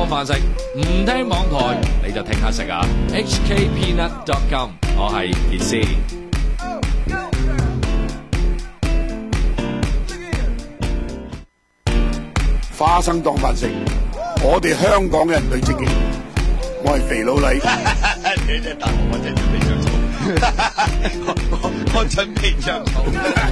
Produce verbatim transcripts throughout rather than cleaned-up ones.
當飯食，唔聽網台你就聽下食啊 ！H K Peanut dot com， 我係傑斯。 花生當飯食，我哋香港人最積極。我係肥佬黎。 你真係答我，我真係準備着草。我我準備着草。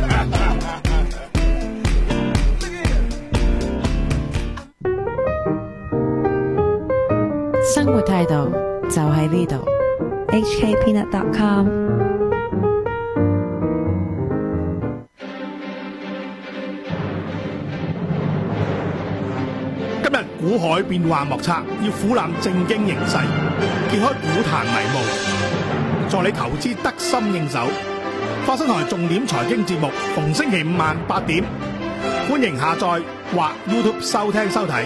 生活態度就喺呢度。H K Peanut dot com。 今日股海變幻莫測，要俯瞰正經形勢，揭開股壇迷霧，助你投資得心應手。花生台重點財經節目，逢星期五晚八點，歡迎下載或 YouTube 收聽收睇。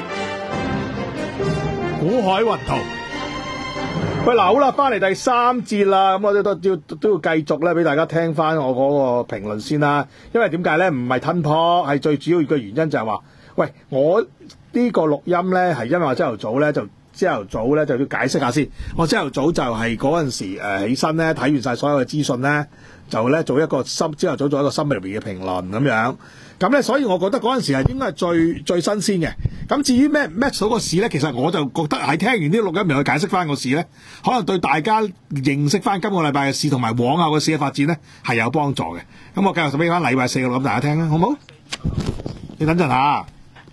股海雲圖。喂，嗱，好啦，翻嚟第三節啦，咁我哋都都要都要繼續咧，俾大家聽翻我嗰個評論先啦。因為點解咧？唔係吞破，係最主要嘅原因就係話，喂，我呢個錄音咧係因為我朝頭早咧就朝頭早咧就要解釋下先。我朝頭早就係嗰陣時誒、呃、起身咧，睇完晒所有嘅資訊咧，就咧做一個深朝頭早做一個 summary 嘅評論咁樣。咁咧，所以我覺得嗰陣時係應該係最最新鮮嘅。咁至於咩 match 到個市咧，其實我就覺得喺聽完啲錄音然後去解釋翻個市咧，可能對大家認識翻今個禮拜嘅市同埋往後個市嘅發展咧係有幫助嘅。咁我繼續就俾翻禮拜四嘅錄音大家聽啦，好唔好？你等陣下。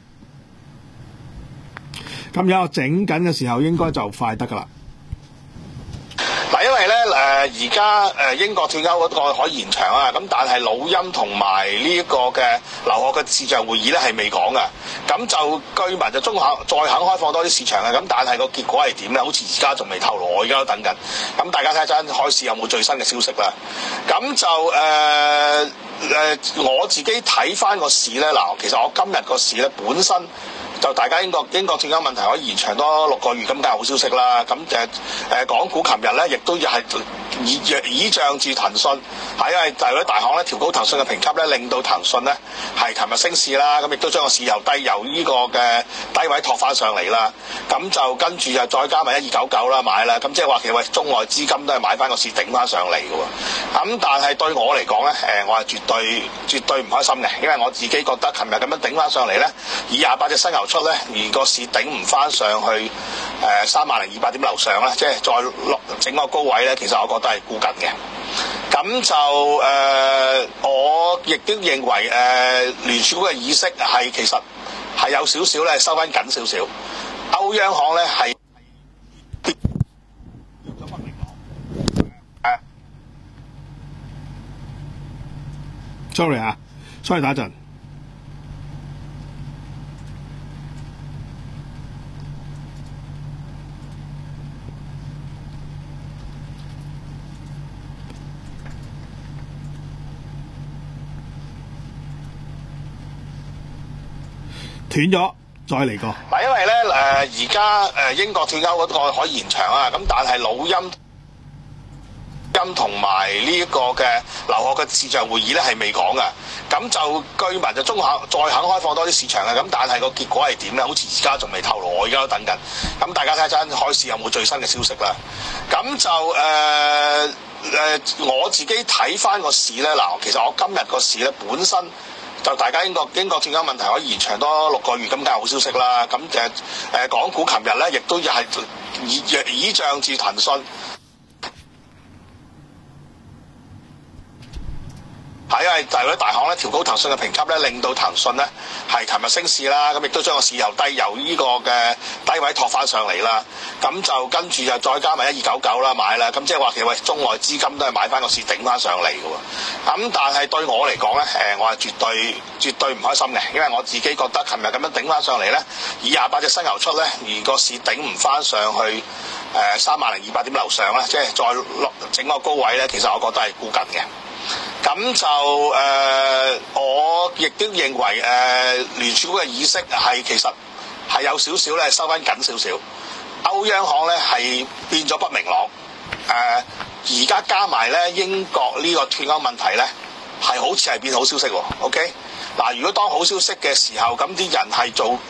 咁有我整緊嘅時候，應該就快得噶啦。 嗱，因為咧誒而家誒英國脫歐嗰個可以延長啊，咁但係老欽同埋呢一個嘅留學嘅視像會議咧係未講嘅，咁就據聞就中肯再肯開放多啲市場嘅，咁但係個結果係點咧？好似而家仲未透露，我而家都等緊。咁大家睇下陣開市有冇最新嘅消息啦。咁就誒誒、呃呃、我自己睇翻個市咧，嗱，其實我今日個市咧本身。就大家英國英國脫歐問題可以延長多六個月，咁梗係好消息啦。咁誒誒港股琴日咧，亦都係倚倚仗住騰訊，係因為就係嗰啲大行咧調高騰訊嘅評級咧，令到騰訊咧係琴日升市啦。咁亦都將個市由低由呢個嘅低位托翻上嚟啦。咁就跟住就再加埋一二九九啦買啦。咁即係話其實喂中外資金都係買翻個市頂翻上嚟嘅喎。咁但係對我嚟講咧，誒我係絕對絕對唔開心嘅，因為我自己覺得琴日咁樣頂翻上嚟咧，以廿八隻新牛出咧，而個市頂唔翻上去誒三萬零二百點樓上咧，即係再落整個高位咧，其實我覺得係沽緊嘅。咁就誒、呃，我亦都認為誒、呃、聯儲局嘅議息係其實係有少少咧收翻緊少少。歐央行咧係跌咗北明朗。誒 ，sorry 啊 ，sorry 打陣。斷咗，再嚟過。 嗱，因為咧誒而家誒英國脫歐嗰個可以延長啊，咁但係老欽欽同埋呢一個嘅留學嘅視像會議咧係未講嘅，咁就據聞就中肯再肯開放多啲市場嘅，咁但係個結果係點咧？好似而家仲未透露，我而家都等緊。咁大家睇下陣開市有冇最新嘅消息啦。咁就誒誒、呃呃、我自己睇翻個市咧，嗱，其實我今日個市咧本身。就大家英國英國脫歐問題可以延長多六個月，咁梗係好消息啦。咁誒誒港股琴日咧，亦都係倚倚仗住騰訊，係因為就係嗰啲大行咧調高騰訊嘅評級咧，令到騰訊咧係琴日升市啦。咁亦都將個市由低由呢個嘅低位托翻上嚟啦。咁就跟住就再加埋一二九九啦買啦。咁即係話其實喂中外資金都係買翻個市頂翻上嚟嘅喎。咁但係對我嚟講咧，誒我係絕對絕對唔開心嘅，因為我自己覺得琴日咁樣頂翻上嚟咧，以廿八隻新牛出咧，而個市頂唔翻上去誒三萬零二百點樓上咧，即係再落整個高位咧，其實我覺得係沽緊嘅。咁就誒、呃，我亦都認為誒、呃、聯儲局嘅議息係其實係有少少咧收翻緊少少。歐央行咧係變咗不明朗。誒而家加埋咧英國呢個脫歐問題咧係好似係變好消息喎。OK 嗱，如果當好消息嘅時候，咁啲人係做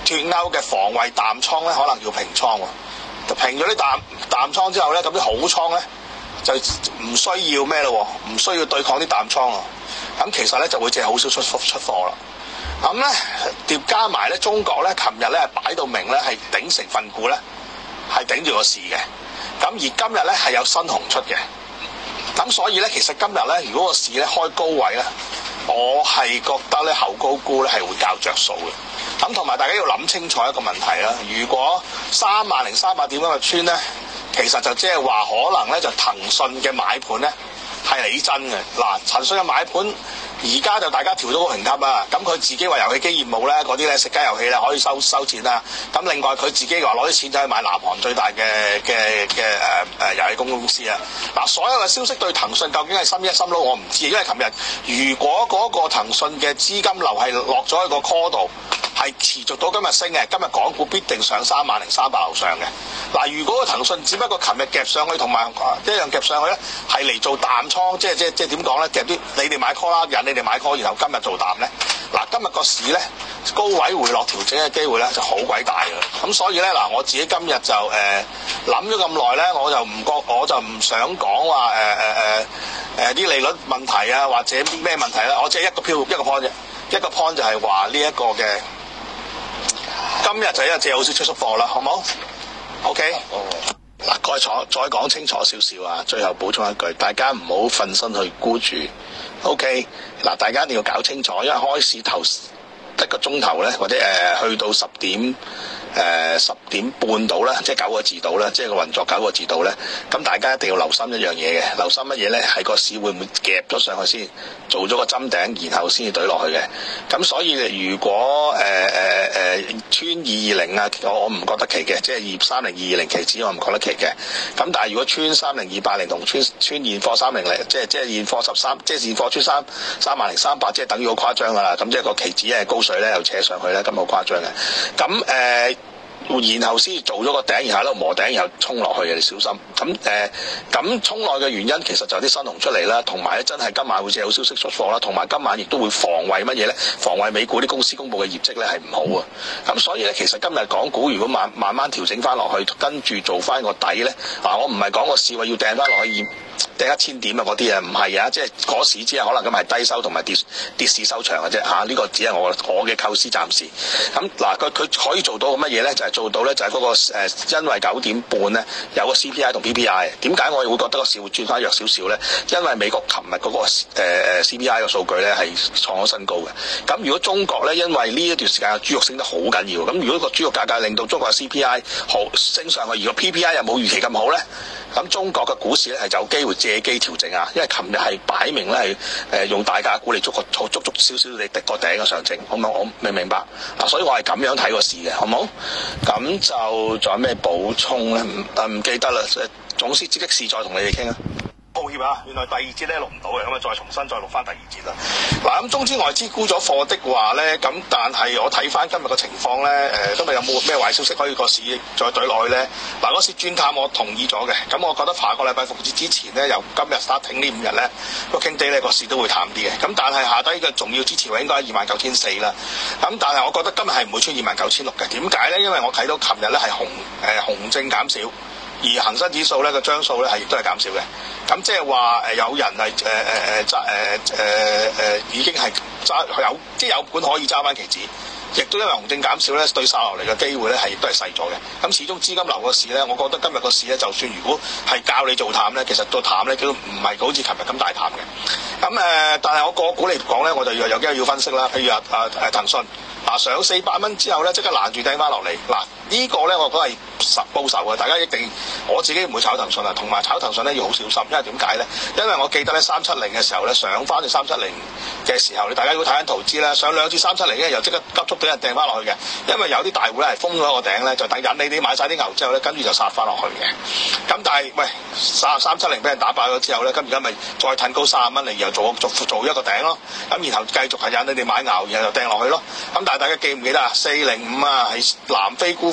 脱歐嘅防衞淡倉咧，可能要平倉喎。平咗啲淡淡倉之後咧，咁啲好倉咧就唔需要咩咯，唔需要對抗啲淡倉啊。咁其實咧就會借好少出出貨啦。咁咧疊加埋咧，中國咧琴日咧擺到明咧係頂成分股咧係頂住個市嘅。咁而今日咧係有新紅出嘅。咁所以咧，其實今日咧，如果個市咧開高位咧，我係覺得咧後高沽咧係會較着數嘅。咁同埋大家要諗清楚一個問題啦，如果三萬零三百點咁嘅穿咧，其實就即係話可能咧就騰訊嘅買盤咧係理真嘅。嗱，騰訊嘅買盤而家就大家調咗個評級啊，咁佢自己話遊戲機業務咧嗰啲咧食雞遊戲咧可以收收錢啦。咁另外佢自己話攞啲錢就去買南韓最大嘅嘅嘅誒誒遊戲公公司啊。嗱，所有嘅消息對騰訊究竟係深一深撈我唔知，因為琴日如果嗰個騰訊嘅資金流係落咗喺個 call 度，係持續到今日升嘅，今日港股必定上三萬零三百樓上嘅。嗱，如果個騰訊只不過琴日夾上去同埋一樣夾上去咧，係嚟做淡倉，即係即係即係點講咧？夾啲你哋買 call 啦，引你哋買 call，然後今日做淡咧。嗱，今日個市咧高位回落調整嘅機會咧就好鬼大嘅。咁所以咧嗱，我自己今日就誒諗咗咁耐咧，我就唔覺，我就唔想講話誒誒誒誒啲利率問題啊，或者咩問題咧，我只係一個標一個 point 啫，一個 point 就係話呢一個嘅。今日就一借好少出縮貨啦，好唔好 ？OK。嗱，再坐再講清楚少少啊！最後補充一句，大家唔好瞓身去沽住。OK。嗱，大家一定要搞清楚，因為開市頭一個鐘頭咧，或者誒、呃、去到十點。誒十、呃、點半到啦，即係九個字到啦，即係個運作九個字到咧。咁大家一定要留心一樣嘢嘅，留心乜嘢咧？係個市會唔會夾咗上去先，做咗個針頂，然後先至懟落去嘅。咁所以如果誒誒誒穿二二零啊，我我唔覺得奇嘅，即係二三零二二零期指我唔覺得奇嘅。咁但係如果穿三零二八零同穿穿現貨三零零，即係即係現貨十三，即係現貨穿三三萬零三百，即係等於好誇張噶啦。咁即係個期指係高水咧，又扯上去咧，咁好誇張嘅。咁誒。呃然後先做咗個頂，然後喺度磨頂，然後衝落去嘅，你小心。咁誒，咁衝落嘅原因其實就有啲新紅出嚟啦，同埋咧真係今晚會有消息出貨啦，同埋今晚亦都會防衞乜嘢咧？防衞美股啲公司公佈嘅業績咧係唔好啊。咁所以咧，其實今日港股如果慢慢慢調整翻落去，跟住做翻個底咧，啊，我唔係講個市話要掟翻落去掟一千點啊嗰啲啊，唔係啊，即係嗰市只係可能咁係低收同埋跌跌市收場嘅啫嚇。呢、啊呢個只係我我嘅構思暫時。咁嗱，佢佢可以做到乜嘢咧？就係、是、做到咧，就係、是、嗰、那個、呃、因為九點半咧有個 C P I 同 P P I。點解我會覺得個市會轉翻弱少少咧？因為美國琴日嗰個誒、呃、C P I 嘅數據咧係創咗新高嘅。咁如果中國咧，因為呢一段時間嘅豬肉升得好緊要，咁如果個豬肉價格令到中國嘅 C P I 好升上去，如果 P P I 又冇預期咁好咧，咁中國嘅股市咧係有機會借機調整啊。因為琴日係擺明咧係誒用大價股嚟捉個捉捉少少你滴個頂嘅上證，好唔好？我明唔明白啊？所以我係咁樣睇個市嘅，好唔好？咁就仲有咩補充咧？唔誒唔記得啦。總之即時再同你哋傾啊。抱歉啊，原來第二節咧錄唔到嘅，咁啊再重新再錄翻第二節啦。嗱，咁中資外資沽咗貨的話咧，咁但係我睇翻今日嘅情況咧，誒、呃、今日有冇咩壞消息可以個市再懟落去咧？嗱，嗰次專探我同意咗嘅，咁我覺得下個禮拜復市之前咧，由今日 starting 呢五日咧個傾低咧個市都會淡啲嘅。咁但係下低嘅重要支持位應該係二萬九千四啦。咁但係我覺得今日係唔會穿二萬九千六嘅。點解咧？因為我睇到琴日咧係紅誒、呃、紅證減少。而恒生指數咧個張數咧係亦都係減少嘅，咁即係話誒有人係誒誒誒揸誒誒誒已經係揸有即係有盤可以揸翻期指，亦都因為紅證減少咧，對殺落嚟嘅機會咧係亦都係細咗嘅。咁始終資金流個市咧，我覺得今日個市咧，就算如果係教你做淡咧，其實做淡咧都唔係好似琴日咁大淡嘅。咁誒、呃，但係我個股嚟講咧，我就要有幾個要分析啦。譬如啊啊誒騰訊啊上四百蚊之後咧，即刻攔住掟翻落嚟嗱。呢個咧，我覺得係實報仇嘅，大家一定我自己唔會炒騰訊啊，同埋炒騰訊咧要好小心，因為點解咧？因為我記得咧三七零嘅時候咧上翻去三七零嘅時候，你大家如果睇緊圖資咧，上兩至三七零咧又即刻急速俾人掟翻落去嘅，因為有啲大戶咧係封咗個頂咧，就等引你哋買晒啲牛之後咧，跟住就殺翻落去嘅。咁但係喂，三三七零俾人打爆咗之後咧，咁而家咪再褪高三十蚊嚟，又做做做一個頂咯。咁然後繼續係引你哋買牛，然後就掟落去咯。咁但係大家記唔記得啊？四零五啊係南非沽貨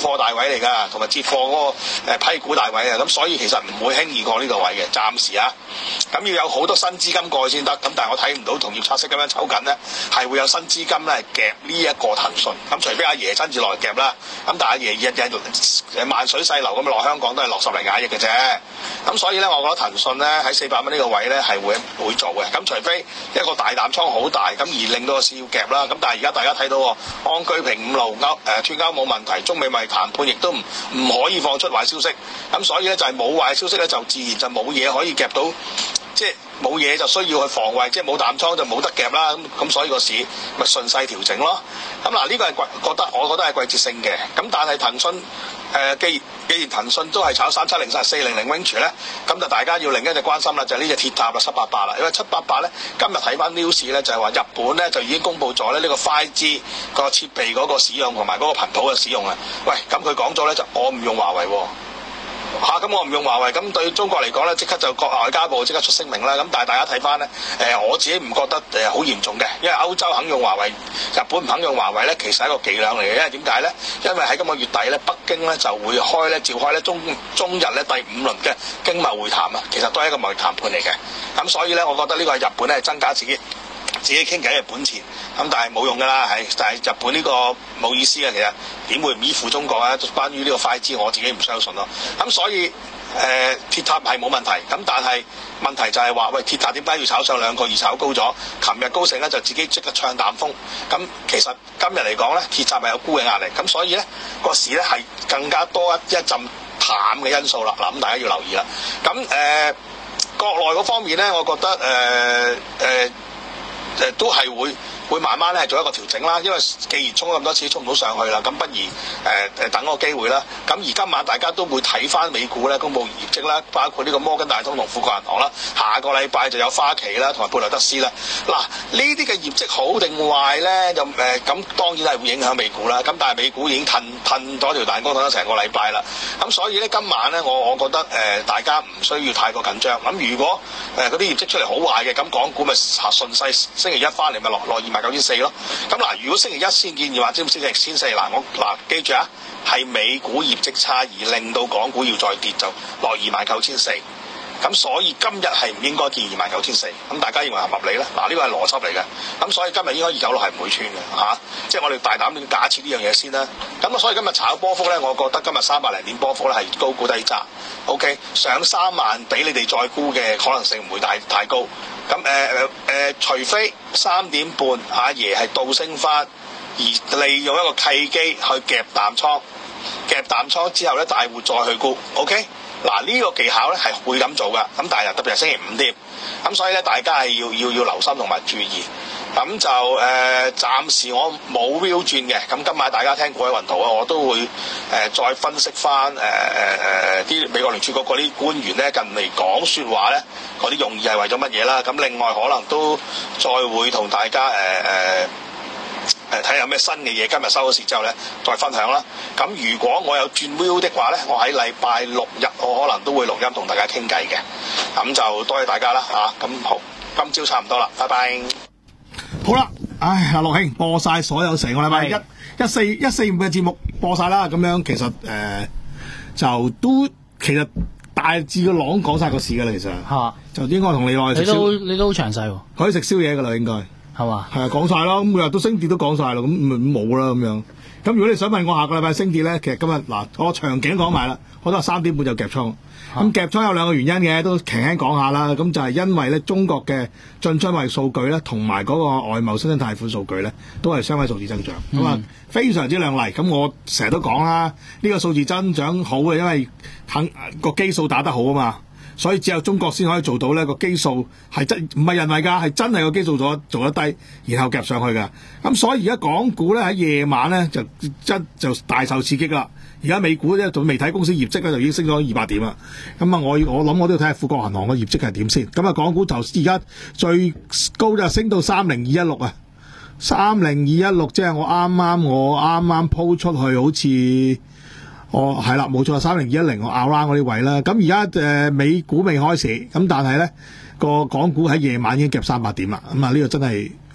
貨大位嚟㗎，同埋接貨嗰個誒批股大位啊，咁所以其實唔會輕易過呢個位嘅，暫時啊。咁要有好多新資金過去先得，咁但係我睇唔到同業拆息咁樣抽緊咧，係會有新資金咧夾呢一個騰訊。咁除非阿爺親自落嚟夾啦，咁但係阿爺日日誒萬水細流咁落香港都係落十零廿億嘅啫。咁所以咧，我覺得騰訊咧喺四百蚊呢個位咧係會會做嘅。咁除非一個大淡倉好大，咁而令到個市要夾啦。咁但係而家大家睇到喎，安居平五路歐誒脱歐冇問題，中美貿易談判亦都唔唔可以放出壞消息。咁所以咧就係冇壞消息咧，就自然就冇嘢可以夾到。即係冇嘢就需要去防衞，即係冇淡倉就冇得夾啦。咁咁所以個市咪順勢調整咯。咁嗱呢個係覺得我覺得係季節性嘅。咁但係騰訊誒、呃，既既然騰訊都係炒三七零、四零零 range 咧，咁就大家要另一隻關心啦，就係呢隻鐵塔啦，七八八啦。因為七八八咧，今日睇翻 news 咧，就係話日本咧就已經公布咗咧呢個 五 G 個設備嗰個使用同埋嗰個頻譜嘅使用啊。喂，咁佢講咗咧就我唔用華為喎。嚇咁、啊、我唔用華為，咁對中國嚟講咧，即刻就國外交部即刻出聲明啦。咁但係大家睇翻咧，誒、呃、我自己唔覺得誒好嚴重嘅，因為歐洲肯用華為，日本唔肯用華為咧，其實係一個伎倆嚟嘅。因為點解咧？因為喺今個月底咧，北京咧就會開咧召開咧中中日咧第五輪嘅經貿會談啊，其實都係一個貿易談判嚟嘅。咁所以咧，我覺得呢個係日本咧增加自己自己傾偈嘅本錢，咁但係冇用㗎啦，係但係日本呢個冇意思嘅，其實點會唔依附中國啊？關於呢個 五 G， 我自己唔相信咯。咁所以誒、呃、鐵塔係冇問題，咁但係問題就係話喂，鐵塔點解要炒上兩個而炒高咗？琴日高盛咧就自己即刻唱淡風，咁其實今日嚟講咧，鐵塔係有沽嘅壓力，咁所以咧個市咧係更加多一一陣淡嘅因素啦。嗱，咁大家要留意啦。咁誒、呃、國內嗰方面咧，我覺得誒誒。呃呃誒都係會會慢慢咧做一個調整啦，因為既然衝咁多次衝唔到上去啦，咁不如誒誒、呃、等個機會啦。咁而今晚大家都會睇翻美股咧公佈業績啦，包括呢個摩根大通同富國銀行啦，下個禮拜就有花旗啦同埋貝萊德斯啦。嗱，呢啲嘅業績好定壞咧，就誒咁當然係會影響美股啦。咁但係美股已經褪褪咗條彈弓褪咗成個禮拜啦。咁所以咧今晚咧我我覺得誒、呃、大家唔需要太過緊張。咁如果誒嗰啲業績出嚟好壞嘅，咁港股咪順勢星期一翻嚟咪落落二萬九千四咯。咁嗱，如果星期一先見二萬千四千四，嗱我嗱記住啊，係美股業績差而令到港股要再跌就落二萬九千四。咁所以今日係唔應該見二萬九千四。咁大家認為合唔合理咧？嗱，呢個係邏輯嚟嘅。咁所以今日應該二九六係唔會穿嘅嚇、啊，即係我哋大膽啲假設呢樣嘢先啦。咁啊，所以今日炒波幅咧，我覺得今日三百零點波幅咧係高估低揸。OK， 上三萬俾你哋再沽嘅可能性唔會太太高。咁誒誒誒，除非三點半阿爺係倒升翻，而利用一個契機去夾淡倉，夾淡倉之後咧大戶再去沽。OK。嗱，呢個技巧咧係會咁做噶，咁但係特別係星期五添，咁所以咧大家係要要要留心同埋注意，咁就誒、呃、暫時我冇 view 轉嘅，咁今晚大家聽過喺雲圖啊，我都會誒、呃、再分析翻誒誒誒啲美國聯儲局嗰啲官員咧近嚟講説話咧嗰啲用意係為咗乜嘢啦，咁另外可能都再會同大家誒誒。呃誒睇下有咩新嘅嘢，今日收咗市之後咧，再分享啦。咁如果我有轉 view 的話咧，我喺禮拜六日我可能都會錄音同大家傾偈嘅。咁就多謝大家啦嚇。咁、啊、好，今朝差唔多啦，拜拜。 好啦，唉，阿樂兄播晒所有成個禮拜一一四一四五嘅節目播晒啦。咁樣其實誒、呃、就都其實大致個朗講晒個市㗎啦。其實嚇、啊、就應該同你落去食宵， 你都你都好詳細喎， 可以食宵夜㗎啦，應該。係嘛？係啊，講晒啦，咁每日都升跌都講晒啦，咁咪冇啦咁樣。咁如果你想問我下個禮拜升跌咧，其實今日嗱我場景講埋啦，我都係三點半就夾倉。咁夾倉有兩個原因嘅，都輕輕講下啦。咁就係因為咧中國嘅進出口數據咧，同埋嗰個外貿新增貸款數據咧，都係雙位數字增長。咁啊、嗯、非常之亮麗。咁我成日都講啦，呢、呢個數字增長好嘅，因為肯個基數打得好啊嘛。所以只有中國先可以做到呢個基數係真唔係人為㗎，係真係個基數做得做得低，然後夾上去㗎。咁所以而家港股咧喺夜晚咧就真就大受刺激啦。而家美股咧仲未睇公司業績咧就已經升咗二百點啦。咁啊，我我諗我都要睇下富國銀行嘅業績係點先。咁啊，港股就而家最高就升到三零二一六啊，三零二一六即係我啱啱我啱啱鋪出去好似。哦，係啦，冇錯，三零二一零我 around 嗰啲位啦。咁而家誒美股未開市，咁但係咧個港股喺夜晚已經夾三百點啦。咁啊呢個真係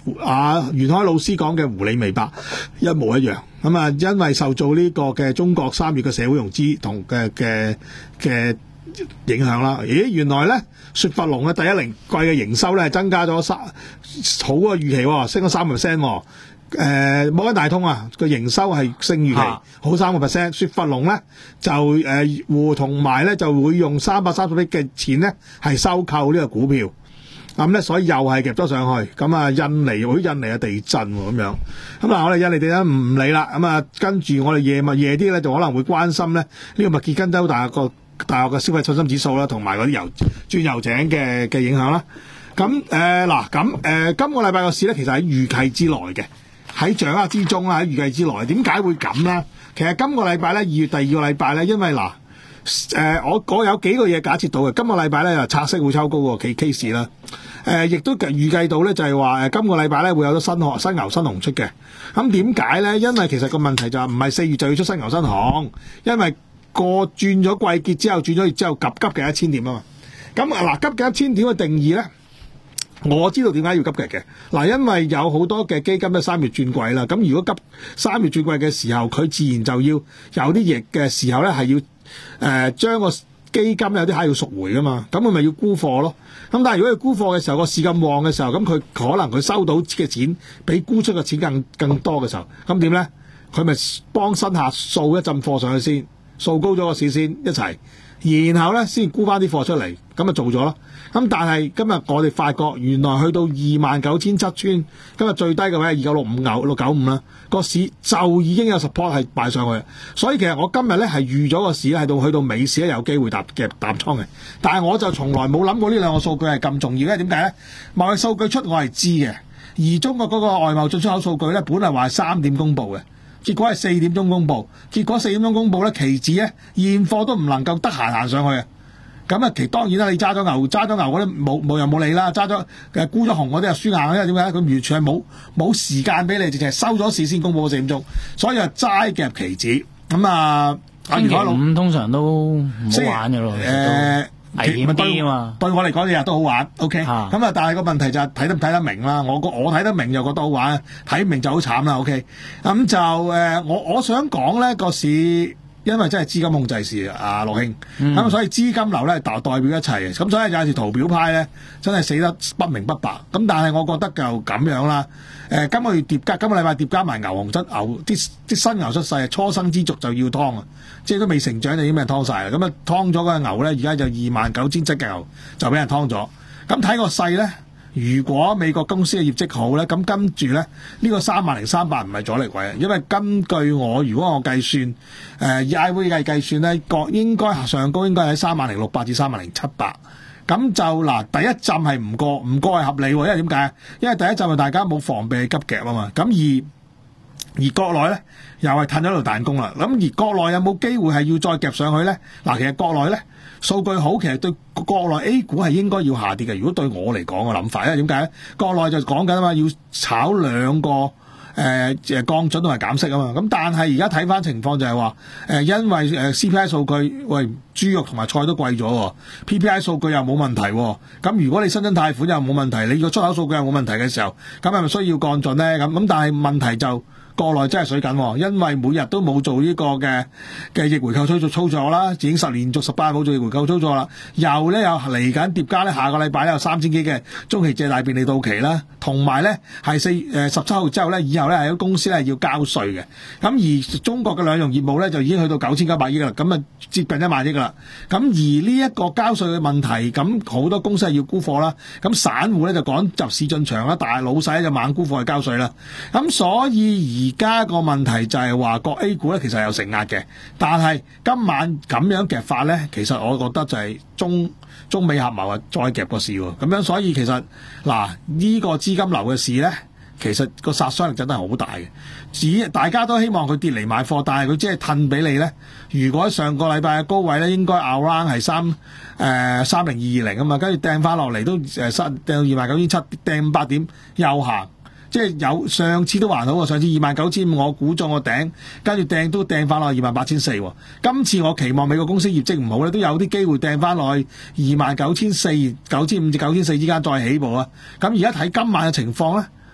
啊袁開老師講嘅狐狸尾巴一模一樣。咁啊，因為受到呢個嘅中國三月嘅社會融資同嘅嘅嘅影響啦。咦，原來咧雪佛龍嘅第一零季嘅營收咧增加咗三好嘅預期喎，升咗三個 percent 喎。誒摩根大通啊，個營收係升預期，啊、好三個 percent。雪佛龍咧就誒互同埋咧就會用三百三十億嘅錢咧係收購呢個股票。咁咧，所以又係夾咗上去。咁啊，印尼好印尼嘅地震喎，咁樣。咁嗱，我哋印尼地震唔理啦。咁啊，跟住我哋夜晚夜啲咧，就可能會關心咧呢個密歇根州大學個大學嘅消費信心指數啦，同埋嗰啲油鑽油井嘅嘅影響啦。咁誒嗱，咁誒、呃、今個禮拜個市咧，其實喺預計之內嘅，喺掌握之中啦，喺預計之內。點解會咁咧？其實今個禮拜咧，二月第二個禮拜咧，因為嗱。誒、呃，我我有幾個嘢假設到嘅。今個禮拜咧就拆息會抽高個 case 啦。誒、呃，亦都預計到咧就係話誒，今個禮拜咧會有咗新學新牛新熊出嘅。咁點解咧？因為其實個問題就係唔係四月就要出新牛新熊，因為過轉咗季結之後，轉咗月之後急急嘅一千點啊嘛。咁啊嗱，急嘅一千點嘅定義咧，我知道點解要急嘅嘅。嗱，因為有好多嘅基金咧三月轉季啦。咁如果急三月轉季嘅時候，佢自然就要有啲逆嘅時候咧係要。誒、呃、將個基金有啲係要贖回噶嘛，咁佢咪要沽貨咯。咁但係如果佢沽貨嘅時候，個市咁旺嘅時候，咁佢可能佢收到嘅錢比沽出嘅錢更更多嘅時候，咁點咧？佢咪幫新客掃一陣貨上去先，掃高咗個市先一齊，然後咧先沽翻啲貨出嚟，咁咪做咗咯。咁但係今日我哋發覺原來去到二萬九千七穿，今日最低嘅位係二九六五九六九五啦，個市就已經有 support 係擺上去，所以其實我今日咧係預咗個市係到去到尾市咧有機會搭嘅搭倉嘅，但係我就從來冇諗過呢兩個數據係咁重要，因為點解咧？貿易數據出我係知嘅，而中國嗰個外貿進出口數據咧本嚟話係三點公佈嘅，結果係四點鐘公佈，結果四點鐘公佈咧期指咧現貨都唔能夠得閒行上去啊！咁啊，其當然啦，你揸咗牛，揸咗牛嗰啲冇冇又冇理啦，揸咗誒沽咗紅嗰啲又輸硬，因為點解？佢完全係冇冇時間俾你，直情係收咗市先公佈四點鐘，所以啊齋夾期指咁啊。 星期五通常都唔好玩嘅咯，誒危險啲啊嘛。對我嚟講，日日都好玩。OK，咁啊，但係個問題就係睇得唔睇得明啦。我我睇得明就覺得好玩，睇唔明就好慘啦。OK，咁就誒、呃，我我想講咧個市。因為真係資金控制市啊，樂興，咁、嗯、所以資金流咧代代表一切嘅，咁所以有時圖表派咧真係死得不明不白。咁但係我覺得就咁樣啦。誒、呃，今個月疊加，今個禮拜疊加埋牛熊出牛，啲啲新牛出世，初生之犢就要劏啊！即係都未成長就已經俾人劏晒啦。咁啊，劏咗嘅牛咧，而家就二萬九千七嘅牛就俾人劏咗。咁睇個勢咧。如果美國公司嘅業績好咧，咁跟住咧呢、呢個三萬零三百唔係阻力位，因為根據我如果我計算，誒、呃、以 I V 計計算咧，個應該上高應該喺三萬零六百至三萬零七百，咁就嗱第一陣係唔過，唔過係合理喎，因為點解？因為第一陣係大家冇防備急夾啊嘛，咁而而國內咧又係褪咗條彈弓啦，咁而國內有冇機會係要再夾上去咧？嗱，其實國內咧。數據好，其實對國內 A 股係應該要下跌嘅。如果對我嚟講嘅諗法，因為點解咧？國內就講緊啊嘛，要炒兩個誒誒降準同埋減息啊嘛。咁但係而家睇翻情況就係話誒，因為誒 C P I 數據，喂豬肉同埋菜都貴咗 ，P P I 數據又冇問題。咁如果你新增貸款又冇問題，你個出口數據又冇問題嘅時候，咁係咪需要降準咧？咁咁但係問題就。國內真係水緊，因為每日都冇做呢個嘅嘅逆回購操作操作啦，已經十連續十八日冇做逆回購操作啦。又咧又嚟緊疊加咧，下個禮拜咧有三千幾嘅中期借貸便利到期啦，同埋咧係四誒十七號之後咧，以後咧係有公司咧要交稅嘅。咁而中國嘅兩融業務咧就已經去到九千九百億啦，咁啊接近一萬億啦。咁而呢一個交稅嘅問題，咁好多公司係要沽貨啦，咁散戶咧就趕入市進場啦，但係老細就猛沽貨去交稅啦。咁所以而而家個問題就係話，個 A 股咧其實有承壓嘅，但係今晚咁樣夾法咧，其實我覺得就係中中美合謀啊，再夾個市喎。咁樣所以其實嗱，呢個資金流嘅市咧，其實個殺傷力真係好大嘅。只大家都希望佢跌嚟買貨，但係佢只係褪俾你咧。如果上個禮拜嘅高位咧，應該 around 係三誒三零二二零啊嘛，跟住掟翻落嚟都誒三掟到二萬九千七，掟五百點又行。即係有上次都還好喎，上次二萬九千五我估中個頂，跟住掟都掟翻落去二萬八千四喎。今次我期望美國公司業績唔好咧，都有啲機會掟翻落去二萬九千四、九千五至九千四之間再起步啊。咁而家睇今晚嘅情況咧，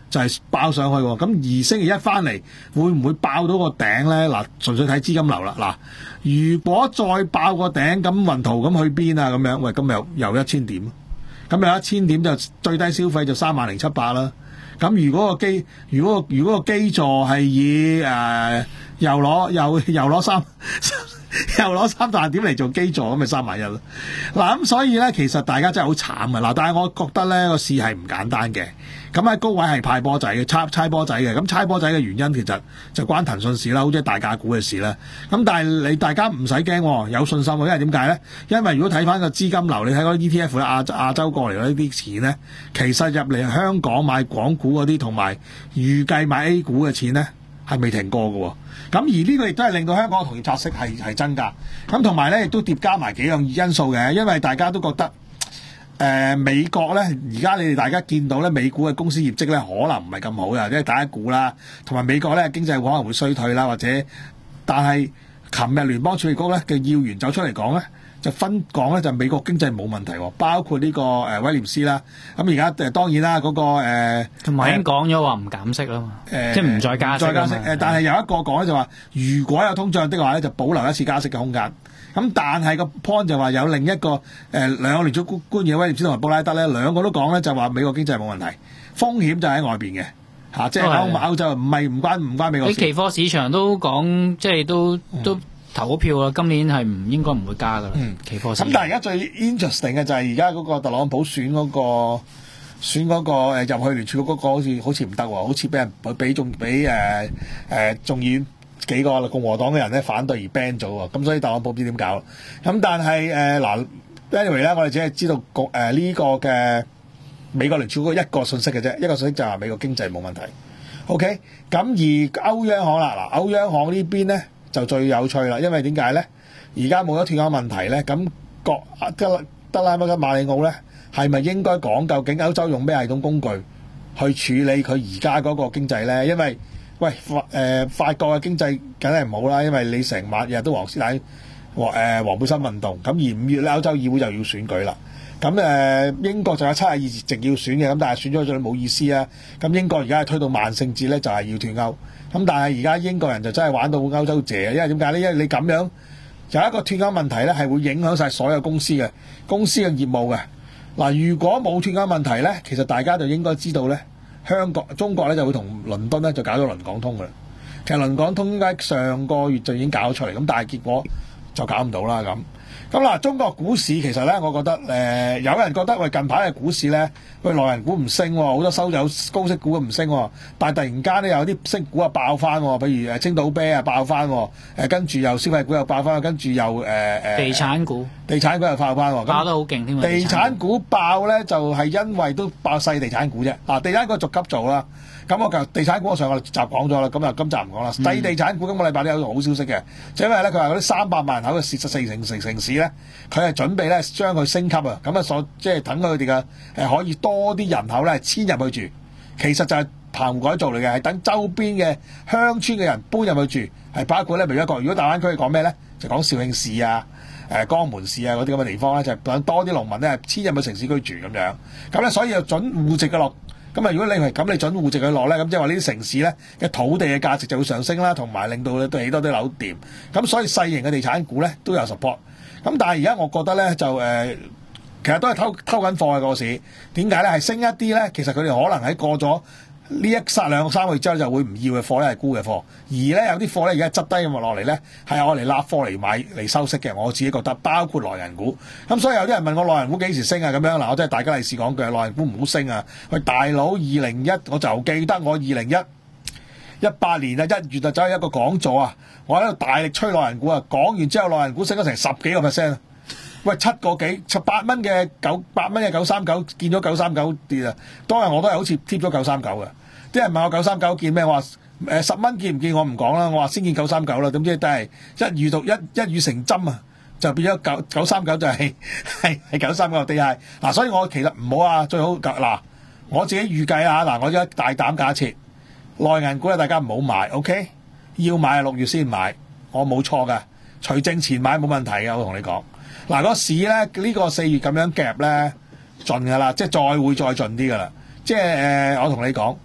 就係爆上去喎。咁而星期一翻嚟會唔會爆到個頂咧？嗱，純粹睇資金流啦。嗱，如果再爆個頂，咁運途咁去邊啊？咁樣，喂，咁又又一千點，咁有一千點就最低消費就三萬零七百啦。咁如果個基，如果如果個基座係以誒、呃、又攞又又攞三又攞三萬點嚟做基座，咁咪三萬一咯。嗱，咁所以咧，其實大家真係好慘嘅嗱。但係我覺得咧個市係唔簡單嘅。咁喺高位係派波仔嘅，猜猜波仔嘅。咁猜波仔嘅原因其實就關騰訊事啦，好似大價股嘅事啦。咁但係你大家唔使驚，有信心喎。因為點解咧？因為如果睇翻個資金流，你睇嗰啲 E T F 咧，亞亞洲過嚟嗰啲錢咧，其實入嚟香港買港股嗰啲同埋預計買 A 股嘅錢咧，係未停過嘅。咁而呢個亦都係令到香港嘅同業拆息係係增加。咁同埋咧亦都疊加埋幾樣因素嘅，因為大家都覺得。誒、呃、美國咧，而家你哋大家見到咧，美股嘅公司業績咧，可能唔係咁好嘅，即係大家估啦。同埋美國咧經濟可能會衰退啦，或者，但係琴日聯邦儲備局咧嘅要員走出嚟講咧，就分講咧就美國經濟冇問題喎，包括呢、這個誒、呃、威廉斯啦。咁而家誒當然啦，嗰、那個誒同埋已經講咗話唔減息啦嘛，誒即係唔再加息。再加息誒， 但係有一個講咧就話，如果有通脹的話咧，就保留一次加息嘅空間。咁但係個 point 就話有另一個誒、呃、兩個聯儲官官員威廉斯同埋布拉德咧，兩個都講咧就話美國經濟冇問題，風險就喺外邊嘅嚇，即係歐歐洲唔係唔關唔關美國事。 啲期貨市場都講，即係都、嗯、都投咗票啦，今年係唔應該唔會加噶啦。嗯，期貨市場。咁但係而家最 interesting 嘅就係而家嗰個特朗普選嗰、嗰個選嗰個誒入去聯儲局嗰個好似好似唔得喎，好似俾人俾仲俾誒誒眾議院幾個共和黨嘅人咧反對而 ban 咗喎，咁所以特朗普唔知點搞。咁但係誒嗱 anyway 咧，我哋只係知道個誒呢個嘅美國聯儲局一個信息嘅啫，一個信息就係美國經濟冇問題。OK，咁而歐央行啦，嗱歐央行呢邊咧就最有趣啦，因為點解咧？而家冇咗脫歐問題咧，咁各德德拉吉馬里奧咧係咪應該講究竟歐洲用咩系統工具去處理佢而家嗰個經濟咧？因為喂，法誒、呃、法國嘅經濟梗係唔好啦，因為你成晚日日都黃絲帶黃誒黃背心運動，咁而五月咧歐洲議會就要選舉啦。咁誒、呃、英國就有七十二席要選嘅，咁但係選咗咗冇意思啊。咁英國而家係推到萬聖節咧，就係、是、要脫歐。咁但係而家英國人就真係玩到歐洲謝，因為點解咧？因為你咁樣有一個脫歐問題咧，係會影響晒所有公司嘅公司嘅業務嘅。嗱，如果冇脫歐問題咧，其實大家就應該知道咧。香港、中國咧就會同倫敦咧就搞咗倫港通㗎啦。其實倫港通應該上個月就已經搞咗出嚟，咁但係結果就搞唔到啦咁。咁嗱，中國股市其實咧，我覺得誒、呃、有人覺得喂近排嘅股市咧，喂內銀股唔升喎，好多收有高息股都唔升喎，但係突然間咧有啲息股啊爆翻喎，譬如誒青島啤啊爆翻喎，誒跟住又消費股又爆翻，跟住又誒誒、呃、 地產股， 地產股又爆翻喎， 爆得好勁添。 地產股爆咧就係、是、因為都爆細地產股啫，嗱地產股逐級做啦。咁我就地產股我上個集講咗啦，咁啊今集唔講啦。細、嗯、地產股今個禮拜都有好消息嘅，就因為咧佢話嗰啲三百萬人口嘅四四成城城市咧，佢係準備咧將佢升級啊，咁啊所即係等佢哋嘅誒可以多啲人口咧遷入去住，其實就係棚戶改造嚟嘅，係等周邊嘅鄉村嘅人搬入去住，係包括咧譬如一個如果大灣區講咩咧，就講肇慶市啊、誒、呃、江門市啊嗰啲咁嘅地方咧，就等多啲農民咧遷入去城市居住咁樣，咁咧所以就準戶籍嘅落。咁啊，如果你係咁，你準戶籍去落咧，咁即係話呢啲城市咧嘅土地嘅價值就會上升啦，同埋令到你都起多啲樓掂。咁所以細型嘅地產股咧都有 support。咁但係而家我覺得咧就誒、呃，其實都係偷偷緊貨嘅個市。點解咧？係升一啲咧，其實佢哋可能喺過咗呢一殺兩三個月之後就會唔要嘅貨咧係沽嘅貨，而咧有啲貨咧而家執低咁落嚟咧係我嚟立貨嚟買嚟收息嘅。我自己覺得包括內銀股。咁所以有啲人問我內銀股幾時升啊？咁樣嗱，我真係大家利是講句，內銀股唔好升啊！喂，大佬，二零一我就記得我二零一一八年啊一月就走去一個講座啊，我喺度大力吹內銀股啊，講完之後內銀股升咗成十幾個 percent。喂，七個幾十八蚊嘅九八蚊嘅九三九見咗九三九跌啊！當日我都係好似貼咗九三九嘅。啲人問我九三九見咩？我話誒十蚊見唔見我唔講啦。我話先見九三九啦。咁即係都係一遇到一一語成針啊，就變咗九九三九就係係係九三九地係嗱。所以我其實唔好啊，最好嗱我自己預計啊嗱，我而家大膽假設內銀股咧，大家唔好買 ，OK？ 要買六月先買，我冇錯㗎，除正前買冇問題嘅。我同你講嗱，個市咧呢個四月咁樣夾咧盡㗎啦，即係再會再盡啲㗎啦。即係誒、呃，我同你講。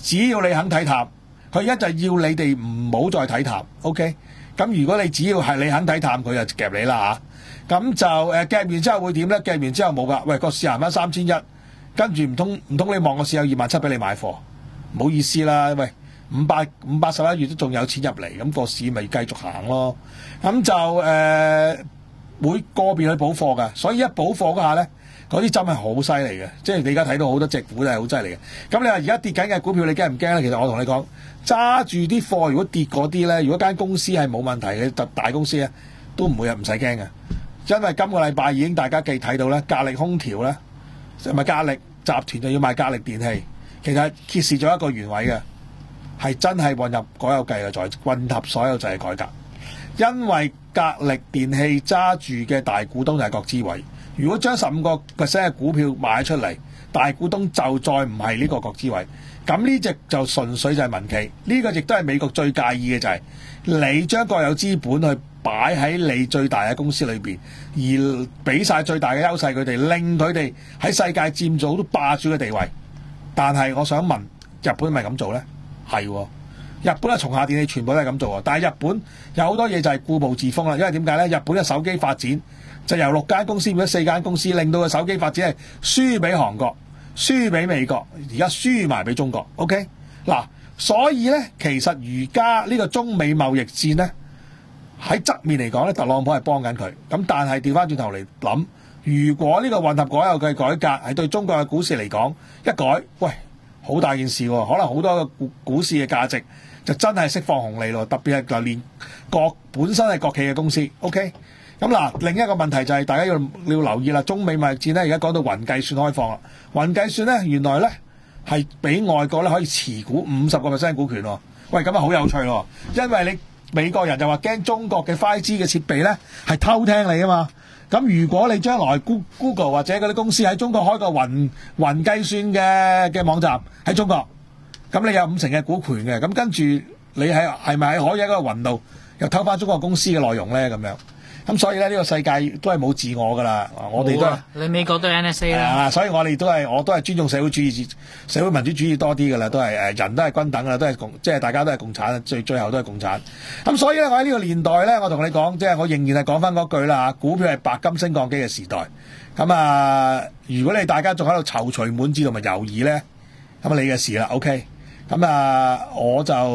只要你肯睇淡，佢一就要你哋唔好再睇淡。OK， 咁如果你只要係你肯睇淡，佢就夾你啦嚇。咁就誒夾完之後會點咧？夾完之後冇㗎。喂，個市行翻三千一，跟住唔通唔通你望個市有二萬七俾你買貨？唔好意思啦，喂，五百五百十一月都仲有錢入嚟，咁、個市咪繼續行咯。咁就誒、呃、會個別去補貨㗎，所以一補貨嗰下咧，嗰啲針係好犀利嘅，即係你而家睇到好多隻股都係好犀利嘅。咁你話而家跌緊嘅股票，你驚唔驚咧？其實我同你講，揸住啲貨，如果跌嗰啲咧，如果間公司係冇問題嘅特大公司咧，都唔會唔使驚嘅，因為今個禮拜已經大家記睇到咧，格力空調咧，唔係格力集團就要賣格力電器。其實揭示咗一個原委嘅，係真係混入改有計嘅，在混合所有制嘅改革。因為格力電器揸住嘅大股東就係國資委，如果將十五個 percent 嘅股票買出嚟，大股東就再唔係呢個國資委，咁呢隻就純粹就係民企。呢、這個亦都係美國最介意嘅就係、是、你將國有資本去擺喺你最大嘅公司裏邊，而俾晒最大嘅優勢佢哋，令佢哋喺世界佔咗都霸主嘅地位。但係我想問，日本係咪咁做呢？係喎，日本嘅松下電器全部都係咁做喎。但係日本有好多嘢就係固步自封啦，因為點解呢？日本嘅手機發展就由六間公司變咗四間公司，令到個手機發展係輸俾韓國、輸俾美國，而家輸埋俾中國。OK， 嗱，所以呢，其實而家呢個中美貿易戰呢，喺側面嚟講呢，特朗普係幫緊佢。咁但係調翻轉頭嚟諗。如果呢個混合改有嘅改革係對中國嘅股市嚟講一改，喂，好大件事喎！可能好多嘅股股市嘅價值就真係釋放紅利咯，特別係嗱，連國本身係國企嘅公司 ，OK。咁嗱，另一個問題就係、是、大家要要留意啦，中美貿易戰咧，而家講到雲計算開放啦，雲計算咧原來咧係俾外國咧可以持股五十個 percent 股權喎，喂，咁啊好有趣喎，因為你美國人就話驚中國嘅 五 G 嘅設備咧係偷聽你啊嘛。咁如果你將來 Google 或者嗰啲公司喺中國開個雲雲計算嘅嘅網站喺中國，咁你有五成嘅股權嘅，咁跟住你係係咪可以喺個雲度又偷翻中國公司嘅內容咧？咁樣，咁所以咧呢、呢個世界都係冇自我噶啦，我哋都係你美國都係 N S A 啦、 啊，所以我哋都係我都係尊重社會主義、社會民主主義多啲噶啦，都係誒人都係均等噶啦，都係共即係大家都係共產，最最後都係共產。咁所以咧，我喺呢個年代咧，我同你講，即係我仍然係講翻嗰句啦，股票係白金升降機嘅時代。咁啊，如果你大家仲喺度躊躇滿志同埋猶豫咧，咁啊你嘅事啦 ，OK。咁啊，我就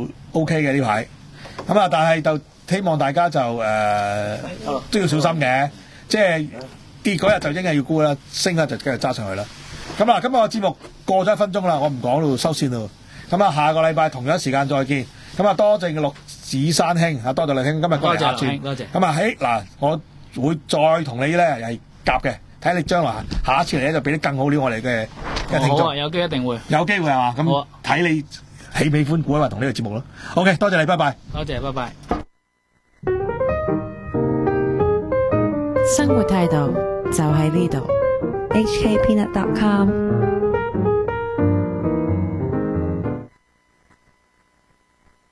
OK 嘅呢排。咁啊，但係就希望大家就誒、呃、都要小心嘅，即係跌嗰日就應該要沽啦，升咧就繼續揸上去啦。咁啊，今日個節目過咗一分鐘啦，我唔講咯，收線咯。咁啊，下個禮拜同樣時間再見。咁啊，多謝陸子山兄啊，多謝你兄，今日過嚟客串。 多謝。 咁啊，喺嗱，我會再同你咧係夾嘅，睇下你將來下一次嚟咧就俾啲更好料我哋嘅嘅聽眾。 好啊，有機一定會。有機會係嘛？咁睇你喜唔喜歡股啊，同呢個節目咯。OK， 多謝你，拜拜。 多謝，拜拜。 生活態度就喺呢度。H K Peanut dot com